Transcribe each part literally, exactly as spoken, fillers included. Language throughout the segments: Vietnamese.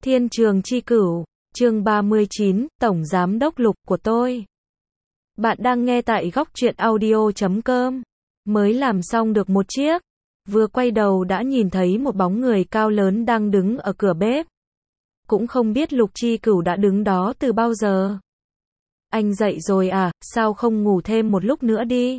Thiên Trường Chi Cửu, chương ba mươi chín, Tổng Giám Đốc Lục của tôi. Bạn đang nghe tại góc truyện audio chấm com. Mới làm xong được một chiếc, vừa quay đầu đã nhìn thấy một bóng người cao lớn đang đứng ở cửa bếp. Cũng không biết Lục Chi Cửu đã đứng đó từ bao giờ. Anh dậy rồi à, sao không ngủ thêm một lúc nữa đi?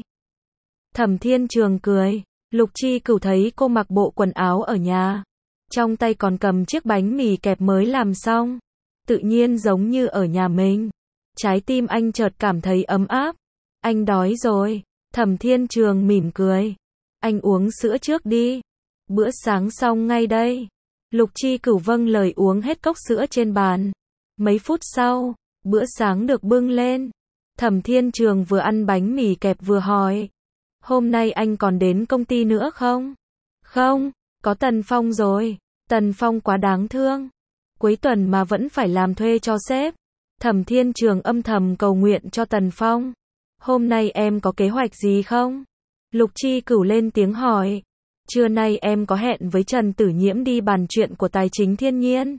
Thẩm Thiên Trường cười. Lục Chi Cửu thấy cô mặc bộ quần áo ở nhà, trong tay còn cầm chiếc bánh mì kẹp mới làm xong, tự nhiên giống như ở nhà mình. Trái tim anh chợt cảm thấy ấm áp. Anh đói rồi. Thẩm Thiên Trường mỉm cười. Anh uống sữa trước đi. Bữa sáng xong ngay đây. Lục Chi Cửu vâng lời uống hết cốc sữa trên bàn. Mấy phút sau, bữa sáng được bưng lên. Thẩm Thiên Trường vừa ăn bánh mì kẹp vừa hỏi. Hôm nay anh còn đến công ty nữa không? Không, có Tần Phong rồi. Tần Phong quá đáng thương. Cuối tuần mà vẫn phải làm thuê cho sếp. Thẩm Thiên Trường âm thầm cầu nguyện cho Tần Phong. Hôm nay em có kế hoạch gì không? Lục Chi Cửu lên tiếng hỏi. Trưa nay em có hẹn với Trần Tử Nhiễm đi bàn chuyện của tài chính thiên nhiên.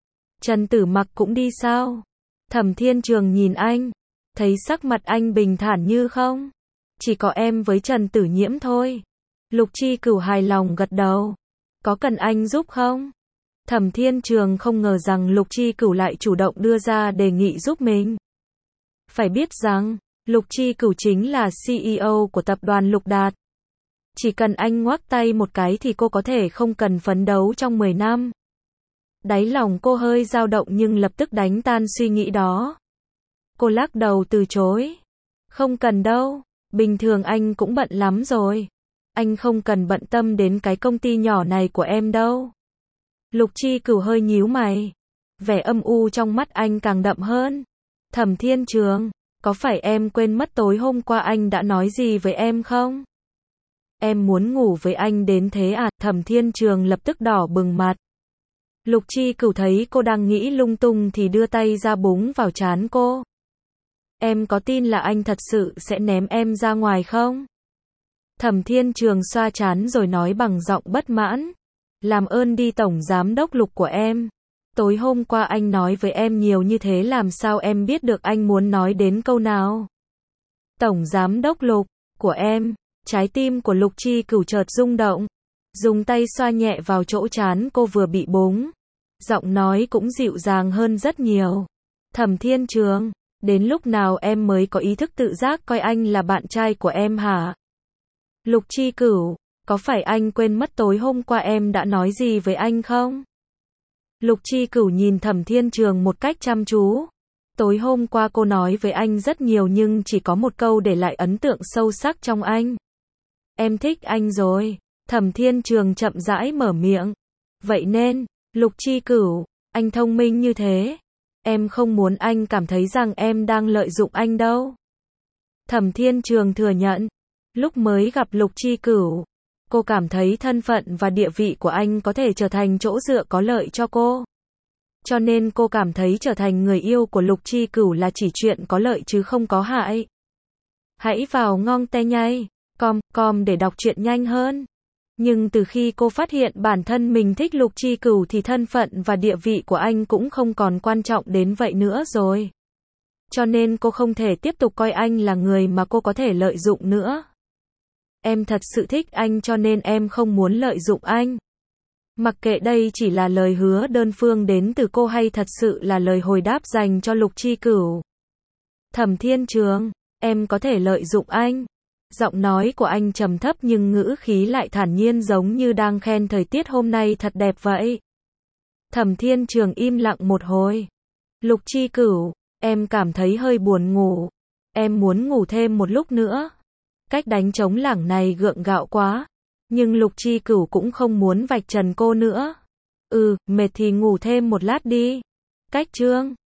Trần Tử Mặc cũng đi sao? Thẩm Thiên Trường nhìn anh, thấy sắc mặt anh bình thản như không. Chỉ có em với Trần Tử Nhiễm thôi. Lục Chi Cửu hài lòng gật đầu. Có cần anh giúp không? Thẩm Thiên Trường không ngờ rằng Lục Chi Cửu lại chủ động đưa ra đề nghị giúp mình. Phải biết rằng, Lục Chi Cửu chính là xê e ô của tập đoàn Lục Đạt. Chỉ cần anh ngoắc tay một cái thì cô có thể không cần phấn đấu trong mười năm. Đáy lòng cô hơi dao động nhưng lập tức đánh tan suy nghĩ đó. Cô lắc đầu từ chối. Không cần đâu, bình thường anh cũng bận lắm rồi. Anh không cần bận tâm đến cái công ty nhỏ này của em đâu. Lục Chi Cửu hơi nhíu mày. Vẻ âm u trong mắt anh càng đậm hơn. Thẩm Thiên Trường, có phải em quên mất tối hôm qua anh đã nói gì với em không? Em muốn ngủ với anh đến thế à? Thẩm Thiên Trường lập tức đỏ bừng mặt. Lục Chi Cửu thấy cô đang nghĩ lung tung thì đưa tay ra búng vào trán cô. Em có tin là anh thật sự sẽ ném em ra ngoài không? Thẩm Thiên Trường xoa trán rồi nói bằng giọng bất mãn. Làm ơn đi Tổng Giám Đốc Lục của em. Tối hôm qua anh nói với em nhiều như thế làm sao em biết được anh muốn nói đến câu nào? Tổng Giám Đốc Lục của em. Trái tim của Lục Chi Cửu chợt rung động. Dùng tay xoa nhẹ vào chỗ trán cô vừa bị búng. Giọng nói cũng dịu dàng hơn rất nhiều. Thẩm Thiên Trường, đến lúc nào em mới có ý thức tự giác coi anh là bạn trai của em hả? Lục Chi Cửu, có phải anh quên mất tối hôm qua em đã nói gì với anh không? Lục Chi Cửu nhìn Thẩm Thiên Trường một cách chăm chú. Tối hôm qua cô nói với anh rất nhiều nhưng chỉ có một câu để lại ấn tượng sâu sắc trong anh. Em thích anh rồi. Thẩm Thiên Trường chậm rãi mở miệng. Vậy nên, Lục Chi Cửu, anh thông minh như thế. Em không muốn anh cảm thấy rằng em đang lợi dụng anh đâu. Thẩm Thiên Trường thừa nhận. Lúc mới gặp Lục Chi Cửu, cô cảm thấy thân phận và địa vị của anh có thể trở thành chỗ dựa có lợi cho cô. Cho nên cô cảm thấy trở thành người yêu của Lục Chi Cửu là chỉ chuyện có lợi chứ không có hại. Hãy vào ngon te nhây com com để đọc truyện nhanh hơn. Nhưng từ khi cô phát hiện bản thân mình thích Lục Chi Cửu thì thân phận và địa vị của anh cũng không còn quan trọng đến vậy nữa rồi. Cho nên cô không thể tiếp tục coi anh là người mà cô có thể lợi dụng nữa. Em thật sự thích anh cho nên em không muốn lợi dụng anh. Mặc kệ đây chỉ là lời hứa đơn phương đến từ cô hay thật sự là lời hồi đáp dành cho Lục Chi Cửu. Thẩm Thiên Trường, em có thể lợi dụng anh. Giọng nói của anh trầm thấp nhưng ngữ khí lại thản nhiên giống như đang khen thời tiết hôm nay thật đẹp vậy. Thẩm Thiên Trường im lặng một hồi. Lục Chi Cửu, em cảm thấy hơi buồn ngủ. Em muốn ngủ thêm một lúc nữa. Cách đánh trống lảng này gượng gạo quá. Nhưng Lục Chi Cửu cũng không muốn vạch trần cô nữa. Ừ, mệt thì ngủ thêm một lát đi. Cách chương